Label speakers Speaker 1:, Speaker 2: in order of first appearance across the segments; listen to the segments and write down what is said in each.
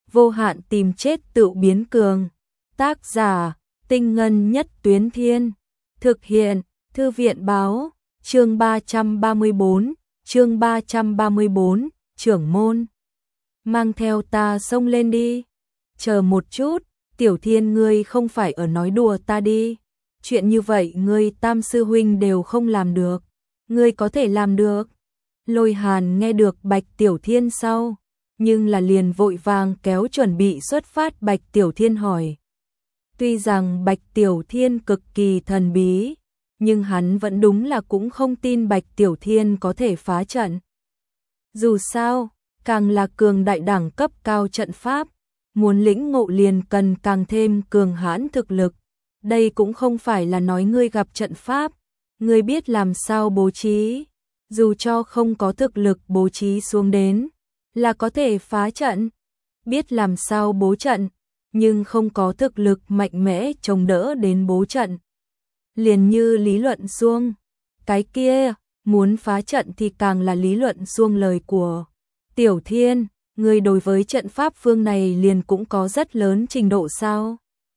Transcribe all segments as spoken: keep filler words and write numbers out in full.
Speaker 1: vô hạn tìm chết tự biến cường. Tác giả, Tinh Ngân Nhất Tuyến Thiên. Thực hiện, Thư viện báo, chương ba trăm ba mươi bốn, chương ba trăm ba mươi bốn, trưởng môn. Mang theo ta xông lên đi. Chờ một chút, Tiểu Thiên ngươi không phải ở nói đùa ta đi. Chuyện như vậy ngươi tam sư huynh đều không làm được. Ngươi có thể làm được. Lôi Hàn nghe được Bạch Tiểu Thiên sau, nhưng là liền vội vàng kéo chuẩn bị xuất phát Bạch Tiểu Thiên hỏi. Tuy rằng Bạch Tiểu Thiên cực kỳ thần bí, nhưng hắn vẫn đúng là cũng không tin Bạch Tiểu Thiên có thể phá trận. Dù sao, càng là cường đại đẳng cấp cao trận pháp, muốn lĩnh ngộ liền cần càng thêm cường hãn thực lực. Đây cũng không phải là nói ngươi gặp trận pháp, ngươi biết làm sao bố trí, dù cho không có thực lực bố trí xuống đến, là có thể phá trận. Biết làm sao bố trận, nhưng không có thực lực mạnh mẽ chống đỡ đến bố trận. Liền như lý luận xuông, cái kia, muốn phá trận thì càng là lý luận xuông lời của Tiểu Thiên, người đối với trận pháp phương này liền cũng có rất lớn trình độ sao?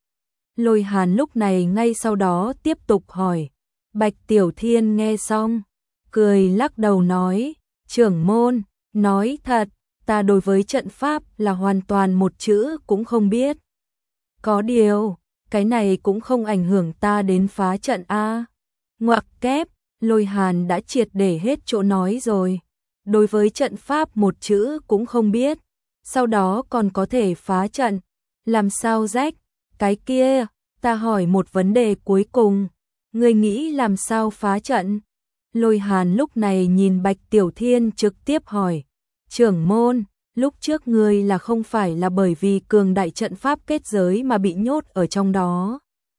Speaker 1: Lôi Hàn lúc này ngay sau đó tiếp tục hỏi. Bạch Tiểu Thiên nghe xong, cười lắc đầu nói, trưởng môn, nói thật, ta đối với trận pháp là hoàn toàn một chữ cũng không biết. Có điều, cái này cũng không ảnh hưởng ta đến phá trận a. Ngoặc kép, Lôi Hàn đã triệt để hết chỗ nói rồi. Đối với trận pháp một chữ cũng không biết, sau đó còn có thể phá trận, làm sao rách? Cái kia, ta hỏi một vấn đề cuối cùng, ngươi nghĩ làm sao phá trận? Lôi Hàn lúc này nhìn Bạch Tiểu Thiên trực tiếp hỏi, trưởng môn, lúc trước ngươi là không phải là bởi vì cường đại trận pháp kết giới mà bị nhốt ở trong đó.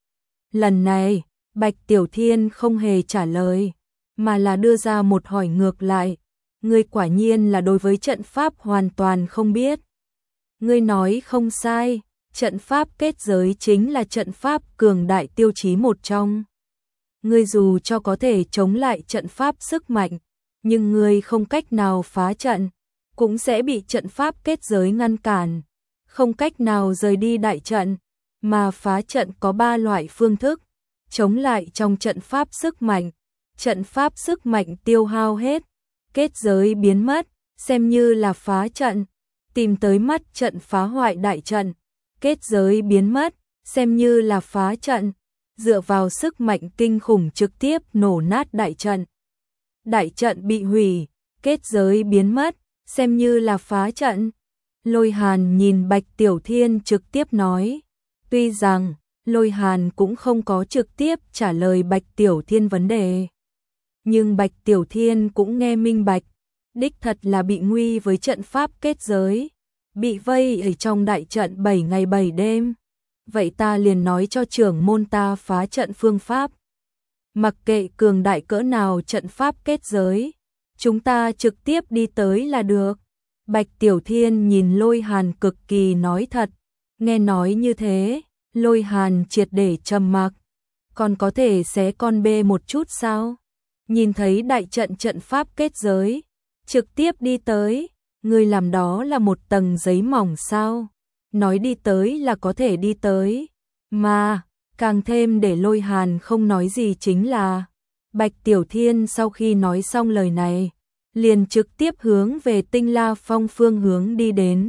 Speaker 1: Lần này, Bạch Tiểu Thiên không hề trả lời, mà là đưa ra một hỏi ngược lại, ngươi quả nhiên là đối với trận pháp hoàn toàn không biết. Ngươi nói không sai, trận pháp kết giới chính là trận pháp cường đại tiêu chí một trong. Ngươi dù cho có thể chống lại trận pháp sức mạnh, nhưng ngươi không cách nào phá trận, cũng sẽ bị trận pháp kết giới ngăn cản, không cách nào rời đi đại trận, mà phá trận có ba loại phương thức, chống lại trong trận pháp sức mạnh, trận pháp sức mạnh tiêu hao hết, kết giới biến mất, xem như là phá trận, tìm tới mắt trận phá hoại đại trận, kết giới biến mất, xem như là phá trận, dựa vào sức mạnh kinh khủng trực tiếp nổ nát đại trận. Đại trận bị hủy, kết giới biến mất, xem như là phá trận. Lôi Hàn nhìn Bạch Tiểu Thiên trực tiếp nói. Tuy rằng, Lôi Hàn cũng không có trực tiếp trả lời Bạch Tiểu Thiên vấn đề. Nhưng Bạch Tiểu Thiên cũng nghe minh bạch, đích thật là bị nguy với trận pháp kết giới, bị vây ở trong đại trận bảy ngày bảy đêm. Vậy ta liền nói cho trưởng môn ta phá trận phương pháp. Mặc kệ cường đại cỡ nào trận pháp kết giới, chúng ta trực tiếp đi tới là được. Bạch Tiểu Thiên nhìn Lôi Hàn cực kỳ nói thật, nghe nói như thế, Lôi Hàn triệt để trầm mặc. Còn có thể xé con bê một chút sao? Nhìn thấy đại trận trận pháp kết giới, trực tiếp đi tới, người làm đó là một tầng giấy mỏng sao? Nói đi tới là có thể đi tới, mà càng thêm để Lôi Hàn không nói gì chính là Bạch Tiểu Thiên sau khi nói xong lời này, liền trực tiếp hướng về Tinh La Phong phương hướng đi đến.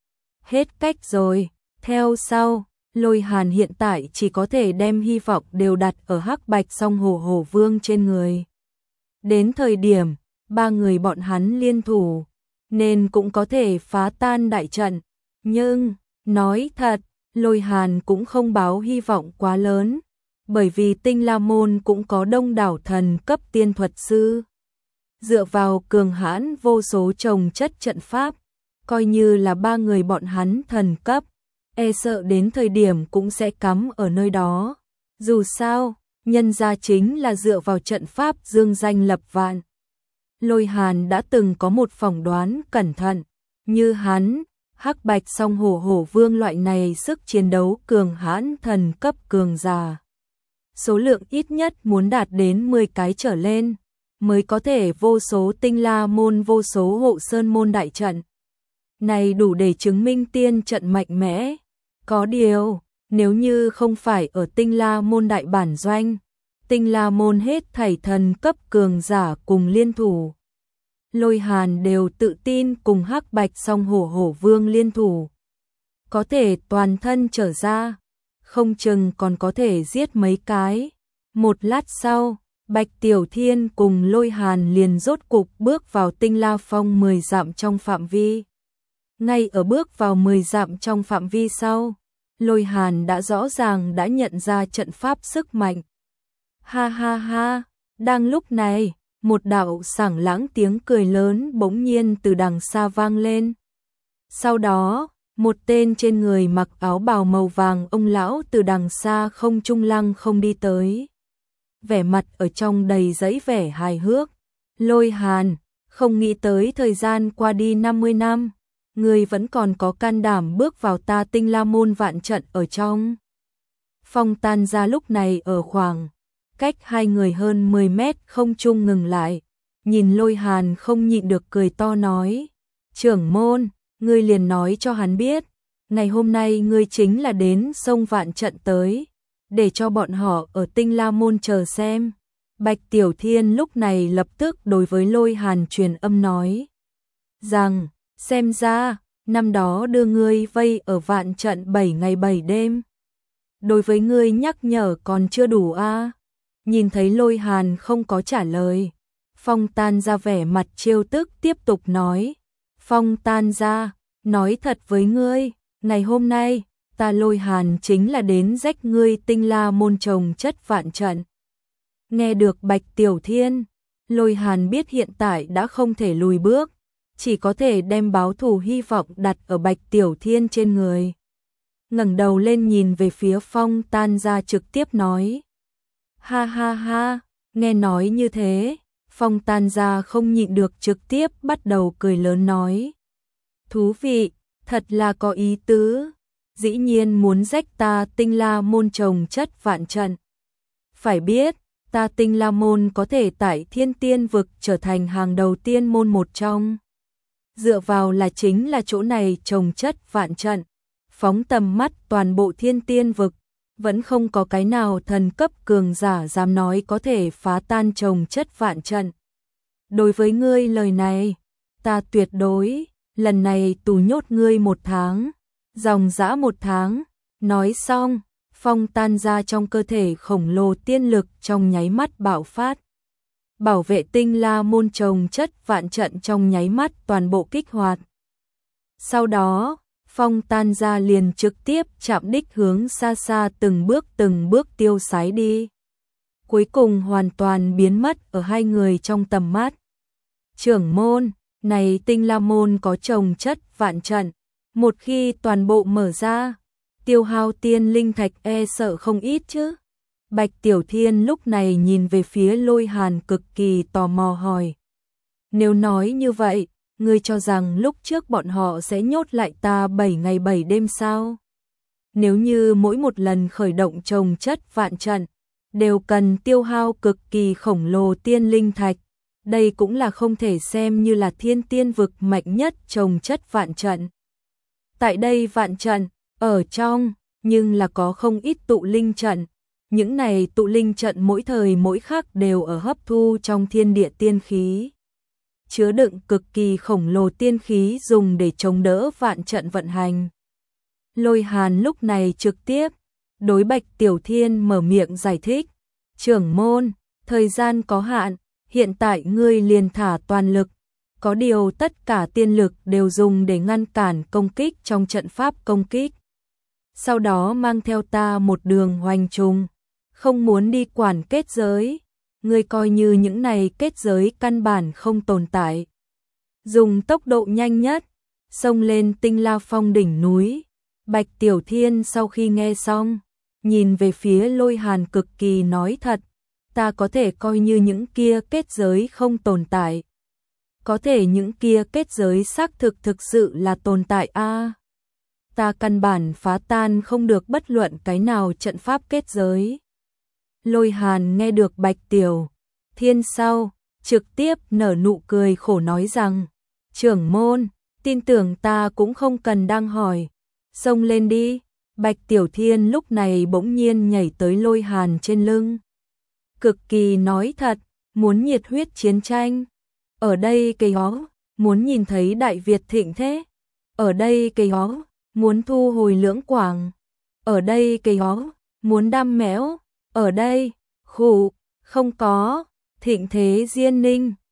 Speaker 1: Hết cách rồi, theo sau, Lôi Hàn hiện tại chỉ có thể đem hy vọng đều đặt ở Hắc Bạch Song Hổ Hổ Vương trên người. Đến thời điểm, ba người bọn hắn liên thủ, nên cũng có thể phá tan đại trận, nhưng nói thật, Lôi Hàn cũng không báo hy vọng quá lớn, bởi vì Tinh La Môn cũng có đông đảo thần cấp tiên thuật sư. Dựa vào cường hãn vô số trồng chất trận pháp, coi như là ba người bọn hắn thần cấp, e sợ đến thời điểm cũng sẽ cắm ở nơi đó. Dù sao, nhân gia chính là dựa vào trận pháp dương danh lập vạn. Lôi Hàn đã từng có một phỏng đoán cẩn thận, như hắn, Hắc Bạch Song Hổ Hổ Vương loại này sức chiến đấu cường hãn thần cấp cường giả. Số lượng ít nhất muốn đạt đến mười cái trở lên, mới có thể vô số Tinh La Môn vô số hộ sơn môn đại trận. này đủ để chứng minh tiên trận mạnh mẽ. Có điều, nếu như không phải ở Tinh La Môn đại bản doanh, Tinh La Môn hết thảy thần cấp cường giả cùng liên thủ. Lôi Hàn đều tự tin cùng Hắc Bạch Song Hổ Hổ Vương liên thủ. Có thể toàn thân trở ra, không chừng còn có thể giết mấy cái. Một lát sau, Bạch Tiểu Thiên cùng Lôi Hàn liền rốt cục bước vào Tinh La Phong mười dặm trong phạm vi. Ngay ở bước vào mười dặm trong phạm vi sau, Lôi Hàn đã rõ ràng đã nhận ra trận pháp sức mạnh. Ha ha ha, đang lúc này, một đạo sảng lãng tiếng cười lớn bỗng nhiên từ đằng xa vang lên. Sau đó, một tên trên người mặc áo bào màu vàng ông lão từ đằng xa không trung lăng không đi tới. Vẻ mặt ở trong đầy dẫy vẻ hài hước. Lôi Hàn, không nghĩ tới thời gian qua đi năm mươi năm, người vẫn còn có can đảm bước vào ta Tinh La Môn vạn trận ở trong. Phong Tan ra lúc này ở khoảng cách hai người hơn mười mét không trung ngừng lại, nhìn Lôi Hàn không nhịn được cười to nói: "Trưởng môn, ngươi liền nói cho hắn biết, ngày hôm nay ngươi chính là đến sông vạn trận tới, để cho bọn họ ở Tinh La Môn chờ xem." Bạch Tiểu Thiên lúc này lập tức đối với Lôi Hàn truyền âm nói rằng: "Xem ra, năm đó đưa ngươi vây ở vạn trận bảy ngày bảy đêm, đối với ngươi nhắc nhở còn chưa đủ a à?" Nhìn thấy Lôi Hàn không có trả lời, Phong Tan ra vẻ mặt trêu tức tiếp tục nói: "Phong Tan ra, nói thật với ngươi, ngày hôm nay, ta Lôi Hàn chính là đến rách ngươi Tinh La Môn trồng chất vạn trận." Nghe được Bạch Tiểu Thiên, Lôi Hàn biết hiện tại đã không thể lùi bước, chỉ có thể đem báo thù hy vọng đặt ở Bạch Tiểu Thiên trên người. Ngẩng đầu lên nhìn về phía Phong Tan ra trực tiếp nói: "Ha ha ha." Nghe nói như thế, Phong Tan ra không nhịn được trực tiếp bắt đầu cười lớn nói: "Thú vị, thật là có ý tứ, dĩ nhiên muốn rách ta Tinh La Môn trồng chất vạn trận. Phải biết, ta Tinh La Môn có thể tại Thiên Tiên vực trở thành hàng đầu tiên môn một trong. Dựa vào là chính là chỗ này trồng chất vạn trận, phóng tầm mắt toàn bộ Thiên Tiên vực, vẫn không có cái nào thần cấp cường giả dám nói có thể phá tan trồng chất vạn trận. Đối với ngươi lời này, ta tuyệt đối, lần này tù nhốt ngươi một tháng, dòng dã một tháng." Nói xong, Phong Tan ra trong cơ thể khổng lồ tiên lực trong nháy mắt bạo phát. Bảo vệ Tinh La Môn trồng chất vạn trận trong nháy mắt toàn bộ kích hoạt. Sau đó, Phong Tan ra liền trực tiếp chạm đích hướng xa xa từng bước từng bước tiêu sái đi. Cuối cùng hoàn toàn biến mất ở hai người trong tầm mắt. "Trưởng môn, này Tinh La Môn có trồng chất vạn trận, một khi toàn bộ mở ra, tiêu hao tiên linh thạch e sợ không ít chứ?" Bạch Tiểu Thiên lúc này nhìn về phía Lôi Hàn cực kỳ tò mò hỏi: "Nếu nói như vậy, ngươi cho rằng lúc trước bọn họ sẽ nhốt lại ta bảy ngày bảy đêm sao? Nếu như mỗi một lần khởi động trồng chất vạn trận, đều cần tiêu hao cực kỳ khổng lồ tiên linh thạch, đây cũng là không thể xem như là Thiên Tiên vực mạnh nhất trồng chất vạn trận. Tại đây vạn trận, ở trong, nhưng là có không ít tụ linh trận. Những này tụ linh trận mỗi thời mỗi khắc đều ở hấp thu trong thiên địa tiên khí, chứa đựng cực kỳ khổng lồ tiên khí dùng để chống đỡ vạn trận vận hành." Lôi Hàn lúc này trực tiếp đối Bạch Tiểu Thiên mở miệng giải thích: "Trưởng môn, thời gian có hạn, hiện tại ngươi liền thả toàn lực, có điều tất cả tiên lực đều dùng để ngăn cản công kích trong trận pháp công kích. Sau đó mang theo ta một đường hoành trùng, không muốn đi quản kết giới, ngươi coi như những này kết giới căn bản không tồn tại. Dùng tốc độ nhanh nhất, xông lên Tinh La Phong đỉnh núi." Bạch Tiểu Thiên sau khi nghe xong, nhìn về phía Lôi Hàn cực kỳ nói thật: "Ta có thể coi như những kia kết giới không tồn tại. Có thể những kia kết giới xác thực thực sự là tồn tại a à, ta căn bản phá tan không được bất luận cái nào trận pháp kết giới." Lôi Hàn nghe được Bạch Tiểu Thiên sau, trực tiếp nở nụ cười khổ nói rằng: "Trưởng môn, tin tưởng ta cũng không cần đang hỏi. Xông lên đi. Bạch Tiểu Thiên lúc này bỗng nhiên nhảy tới Lôi Hàn trên lưng. Cực kỳ nói thật, muốn nhiệt huyết chiến tranh. Ở đây cây ó, muốn nhìn thấy Đại Việt thịnh thế. Ở đây cây ó, muốn thu hồi Lưỡng Quảng. Ở đây cây ó, muốn đam mẽo. Ở đây, khụ, không có, thịnh thế Diên Ninh.